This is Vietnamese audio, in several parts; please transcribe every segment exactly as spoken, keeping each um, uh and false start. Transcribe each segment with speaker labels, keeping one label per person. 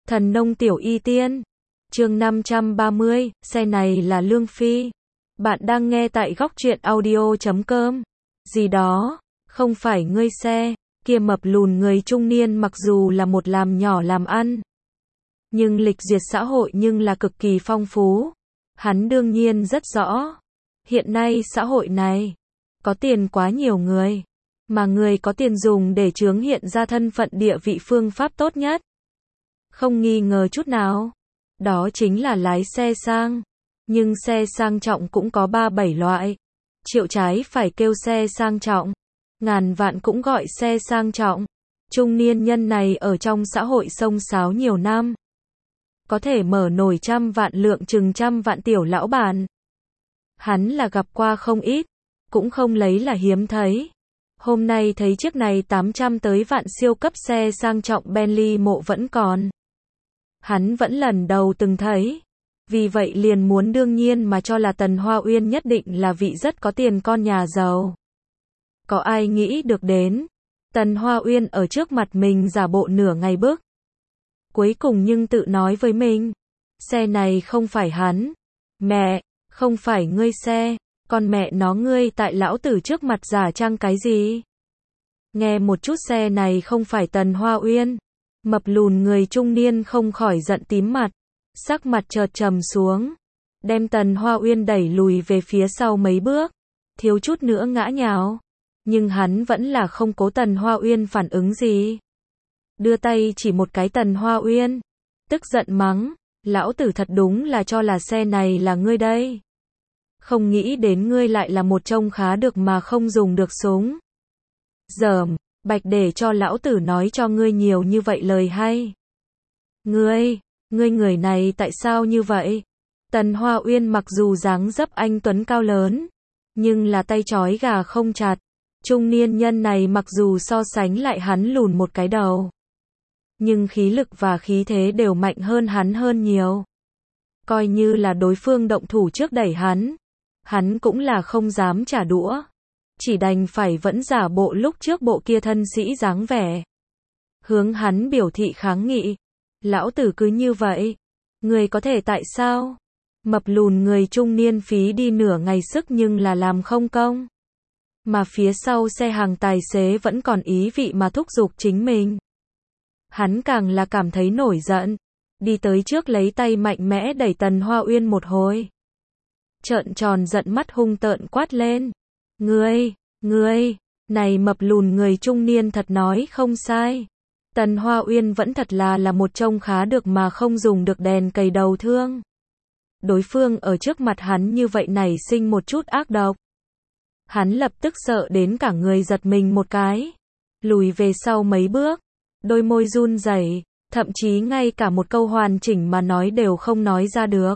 Speaker 1: Thần nông tiểu y tiên. Chương năm trăm ba mươi, xe này là Lương Phi. Bạn đang nghe tại góc truyện audio chấm com. Gì đó, không phải ngươi xe, kia mập lùn người trung niên mặc dù là một làm nhỏ làm ăn, nhưng lịch duyệt xã hội nhưng là cực kỳ phong phú. Hắn đương nhiên rất rõ, hiện nay xã hội này, có tiền quá nhiều người, mà người có tiền dùng để chướng hiện ra thân phận địa vị phương pháp tốt nhất. Không nghi ngờ chút nào, đó chính là lái xe sang. Nhưng xe sang trọng cũng có ba bảy loại. Triệu trái phải kêu xe sang trọng, ngàn vạn cũng gọi xe sang trọng. Trung niên nhân này ở trong xã hội xông xáo nhiều năm, có thể mở nổi trăm vạn lượng chừng trăm vạn tiểu lão bản. Hắn là gặp qua không ít, cũng không lấy là hiếm thấy. Hôm nay thấy chiếc này tám trăm tới vạn siêu cấp xe sang trọng Bentley mộ vẫn còn. Hắn vẫn lần đầu từng thấy. Vì vậy liền muốn đương nhiên mà cho là Tần Hoa Uyên nhất định là vị rất có tiền con nhà giàu. Có ai nghĩ được đến, Tần Hoa Uyên ở trước mặt mình giả bộ nửa ngày bức. Cuối cùng nhưng tự nói với mình, xe này không phải hắn. Mẹ, không phải ngươi xe, con mẹ nó ngươi tại lão tử trước mặt giả trang cái gì? Nghe một chút xe này không phải Tần Hoa Uyên. Mập lùn người trung niên không khỏi giận tím mặt, sắc mặt chợt trầm xuống, đem Tần Hoa Uyên đẩy lùi về phía sau mấy bước, thiếu chút nữa ngã nhào. Nhưng hắn vẫn là không cố Tần Hoa Uyên phản ứng gì. Đưa tay chỉ một cái Tần Hoa Uyên, tức giận mắng, lão tử thật đúng là cho là xe này là ngươi đây. Không nghĩ đến ngươi lại là một trông khá được mà không dùng được súng. Dởm, bạch để cho lão tử nói cho ngươi nhiều như vậy lời hay. Ngươi, ngươi người này tại sao như vậy? Tần Hoa Uyên mặc dù dáng dấp anh tuấn cao lớn, nhưng là tay trói gà không chặt. Trung niên nhân này mặc dù so sánh lại hắn lùn một cái đầu, nhưng khí lực và khí thế đều mạnh hơn hắn hơn nhiều. Coi như là đối phương động thủ trước đẩy hắn, hắn cũng là không dám trả đũa. Chỉ đành phải vẫn giả bộ lúc trước bộ kia thân sĩ dáng vẻ, hướng hắn biểu thị kháng nghị. Lão tử cứ như vậy, người có thể tại sao? Mập lùn người trung niên phí đi nửa ngày sức nhưng là làm không công. Mà phía sau xe hàng tài xế vẫn còn ý vị mà thúc giục chính mình. Hắn càng là cảm thấy nổi giận, đi tới trước lấy tay mạnh mẽ đẩy Tần Hoa Uyên một hồi. Trợn tròn giận mắt hung tợn quát lên. Ngươi, ngươi, này mập lùn người trung niên thật nói không sai. Tần Hoa Uyên vẫn thật là là một trông khá được mà không dùng được đèn cầy đầu thương. Đối phương ở trước mặt hắn như vậy nảy sinh một chút ác độc. Hắn lập tức sợ đến cả người giật mình một cái, lùi về sau mấy bước, đôi môi run rẩy, thậm chí ngay cả một câu hoàn chỉnh mà nói đều không nói ra được.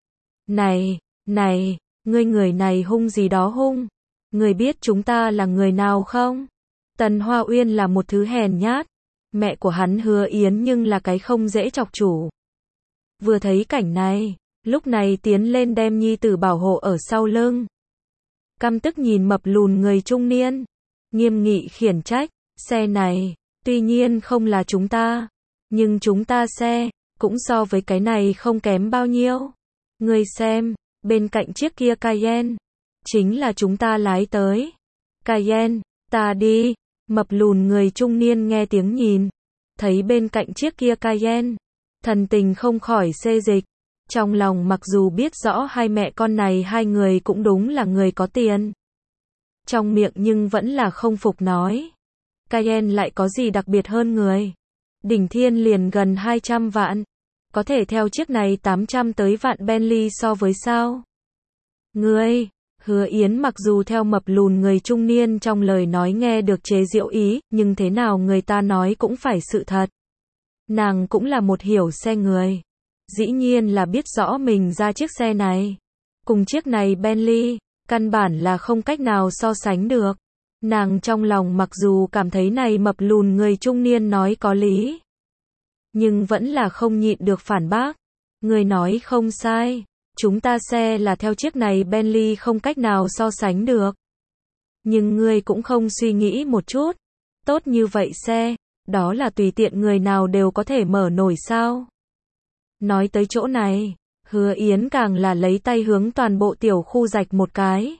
Speaker 1: Này, này, ngươi người này hung gì đó hung? Ngươi biết chúng ta là người nào không? Tần Hoa Uyên là một thứ hèn nhát. Mẹ của hắn Hứa Yến nhưng là cái không dễ chọc chủ. Vừa thấy cảnh này, lúc này tiến lên đem nhi tử bảo hộ ở sau lưng. Căm tức nhìn mập lùn người trung niên, nghiêm nghị khiển trách, xe này, tuy nhiên không là chúng ta, nhưng chúng ta xe, cũng so với cái này không kém bao nhiêu. Ngươi xem, bên cạnh chiếc kia Cayenne, chính là chúng ta lái tới. Cayenne, ta đi. Mập lùn người trung niên nghe tiếng nhìn, thấy bên cạnh chiếc kia Cayenne, thần tình không khỏi xê dịch. Trong lòng mặc dù biết rõ hai mẹ con này hai người cũng đúng là người có tiền, trong miệng nhưng vẫn là không phục nói. Cayenne lại có gì đặc biệt hơn người? Đỉnh thiên liền gần hai trăm vạn, có thể theo chiếc này tám trăm tới vạn Bentley so với sao? Ngươi, Hứa Yến mặc dù theo mập lùn người trung niên trong lời nói nghe được chế giễu ý, nhưng thế nào người ta nói cũng phải sự thật. Nàng cũng là một hiểu xe người. Dĩ nhiên là biết rõ mình ra chiếc xe này, cùng chiếc này Bentley, căn bản là không cách nào so sánh được. Nàng trong lòng mặc dù cảm thấy này mập lùn người trung niên nói có lý, nhưng vẫn là không nhịn được phản bác. Người nói không sai. Chúng ta xe là theo chiếc này Bentley không cách nào so sánh được. Nhưng ngươi cũng không suy nghĩ một chút. Tốt như vậy xe, đó là tùy tiện người nào đều có thể mở nổi sao? Nói tới chỗ này, Hứa Yến càng là lấy tay hướng toàn bộ tiểu khu rạch một cái.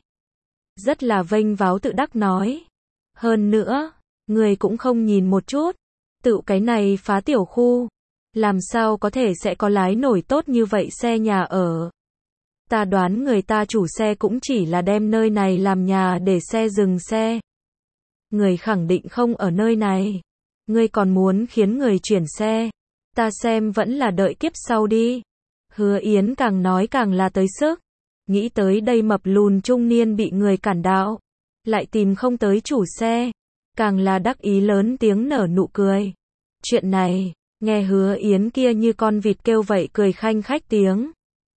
Speaker 1: Rất là vênh váo tự đắc nói. Hơn nữa, người cũng không nhìn một chút. Tự cái này phá tiểu khu. Làm sao có thể sẽ có lái nổi tốt như vậy xe nhà ở. Ta đoán người ta chủ xe cũng chỉ là đem nơi này làm nhà để xe dừng xe. Người khẳng định không ở nơi này. Ngươi còn muốn khiến người chuyển xe. Ta xem vẫn là đợi kiếp sau đi. Hứa Yến càng nói càng là tới sức. Nghĩ tới đây mập lùn trung niên bị người cản đạo. Lại tìm không tới chủ xe. Càng là đắc ý lớn tiếng nở nụ cười. Chuyện này, nghe Hứa Yến kia như con vịt kêu vậy cười khanh khách tiếng.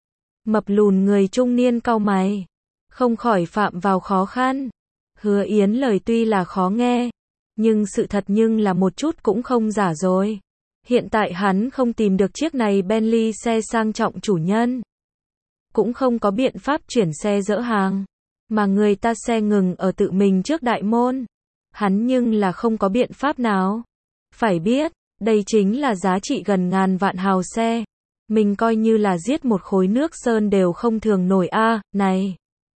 Speaker 1: Mập lùn người trung niên cau mày. Không khỏi phạm vào khó khăn. Hứa Yến lời tuy là khó nghe. Nhưng sự thật nhưng là một chút cũng không giả rồi. Hiện tại hắn không tìm được chiếc này Bentley xe sang trọng chủ nhân. Cũng không có biện pháp chuyển xe dỡ hàng. Mà người ta xe ngừng ở tự mình trước đại môn. Hắn nhưng là không có biện pháp nào. Phải biết, đây chính là giá trị gần ngàn vạn hào xe. Mình coi như là giết một khối nước sơn đều không thường nổi a. À, này.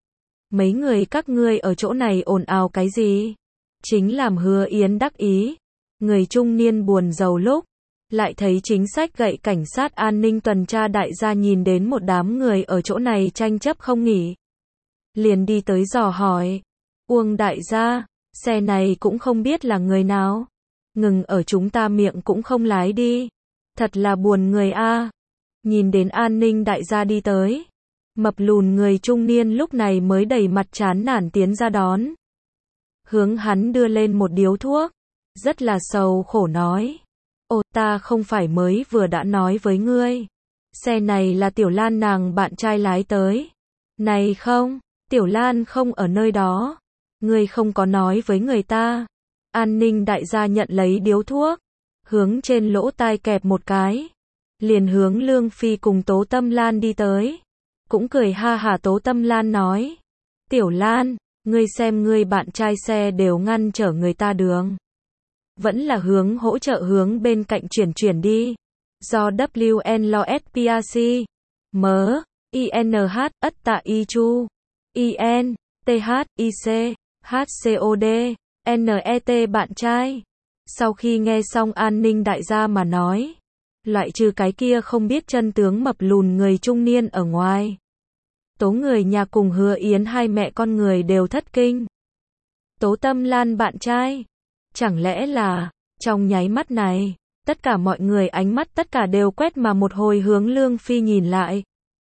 Speaker 1: Mấy người các ngươi ở chỗ này ồn ào cái gì? Chính làm Hứa Yến đắc ý. Người trung niên buồn rầu lúc. Lại thấy chính sách gậy cảnh sát an ninh tuần tra đại gia nhìn đến một đám người ở chỗ này tranh chấp không nghỉ. Liền đi tới dò hỏi. Uông đại gia, xe này cũng không biết là người nào. Ngừng ở chúng ta miệng cũng không lái đi. Thật là buồn người a. Nhìn đến an ninh đại gia đi tới. Mập lùn người trung niên lúc này mới đầy mặt chán nản tiến ra đón. Hướng hắn đưa lên một điếu thuốc. Rất là sầu khổ nói. Ồ, ta không phải mới vừa đã nói với ngươi. Xe này là Tiểu Lan nàng bạn trai lái tới. Này không, Tiểu Lan không ở nơi đó. Ngươi không có nói với người ta. An ninh đại gia nhận lấy điếu thuốc. Hướng trên lỗ tai kẹp một cái. Liền hướng Lương Phi cùng Tố Tâm Lan đi tới. Cũng cười ha hả Tố Tâm Lan nói. Tiểu Lan, ngươi xem ngươi bạn trai xe đều ngăn trở người ta đường. Vẫn là hướng hỗ trợ hướng bên cạnh chuyển chuyển đi. Do W N L S P R C. M. I N H. Ất tạ Y Chu. I N. T H. I C. H C O D. N E T bạn trai. Sau khi nghe xong an ninh đại gia mà nói. Loại trừ cái kia không biết chân tướng mập lùn người trung niên ở ngoài. Tố người nhà cùng Hứa Yến hai mẹ con người đều thất kinh. Tố Tâm Lan bạn trai. Chẳng lẽ là, trong nháy mắt này, tất cả mọi người ánh mắt tất cả đều quét mà một hồi hướng Lương Phi nhìn lại.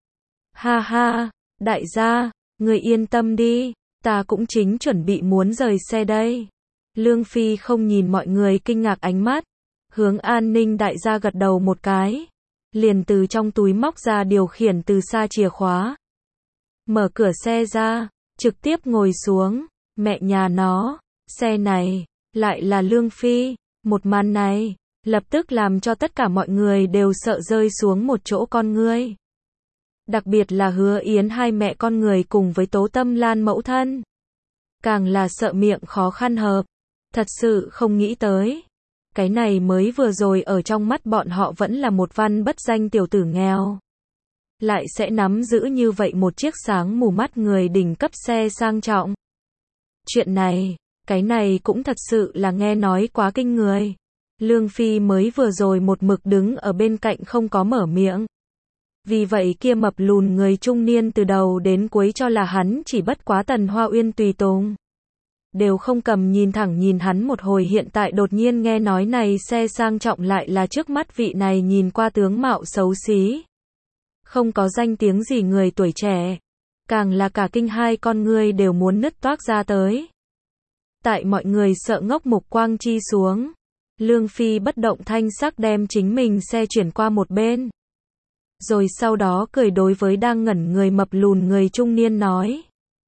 Speaker 1: Ha ha, đại gia, người yên tâm đi, ta cũng chính chuẩn bị muốn rời xe đây. Lương Phi không nhìn mọi người kinh ngạc ánh mắt, hướng an ninh đại gia gật đầu một cái. Liền từ trong túi móc ra điều khiển từ xa chìa khóa. Mở cửa xe ra, trực tiếp ngồi xuống, mẹ nhà nó, xe này. Lại là Lương Phi, một màn này, lập tức làm cho tất cả mọi người đều sợ rơi xuống một chỗ con ngươi. Đặc biệt là Hứa Yến hai mẹ con người cùng với Tố Tâm Lan mẫu thân. Càng là sợ miệng khó khăn hợp. Thật sự không nghĩ tới. Cái này mới vừa rồi ở trong mắt bọn họ vẫn là một văn bất danh tiểu tử nghèo. Lại sẽ nắm giữ như vậy một chiếc sáng mù mắt người đỉnh cấp xe sang trọng. Chuyện này. Cái này cũng thật sự là nghe nói quá kinh người. Lương Phi mới vừa rồi một mực đứng ở bên cạnh không có mở miệng. Vì vậy kia mập lùn người trung niên từ đầu đến cuối cho là hắn chỉ bất quá Tần Hoa Uyên tùy tùng. Đều không cầm nhìn thẳng nhìn hắn một hồi hiện tại đột nhiên nghe nói này xe sang trọng lại là trước mắt vị này nhìn qua tướng mạo xấu xí. Không có danh tiếng gì người tuổi trẻ. Càng là cả kinh hai con ngươi đều muốn nứt toác ra tới. Tại mọi người sợ ngốc mục quang chi xuống. Lương Phi bất động thanh sắc đem chính mình xe chuyển qua một bên. Rồi sau đó cười đối với đang ngẩn người mập lùn người trung niên nói.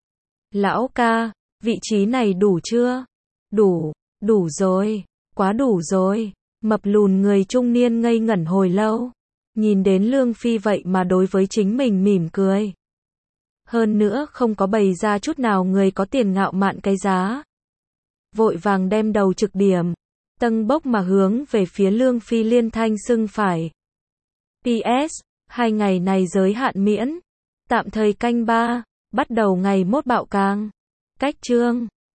Speaker 1: Lão ca, vị trí này đủ chưa? Đủ, đủ rồi, quá đủ rồi. Mập lùn người trung niên ngây ngẩn hồi lâu. Nhìn đến Lương Phi vậy mà đối với chính mình mỉm cười. Hơn nữa không có bày ra chút nào người có tiền ngạo mạn cái giá. Vội vàng đem đầu trực điểm. Tâng bốc mà hướng về phía Lương Phi liên thanh xưng phải. P S Hai ngày này giới hạn miễn. Tạm thời canh ba, bắt đầu ngày mốt bạo càng. Cách chương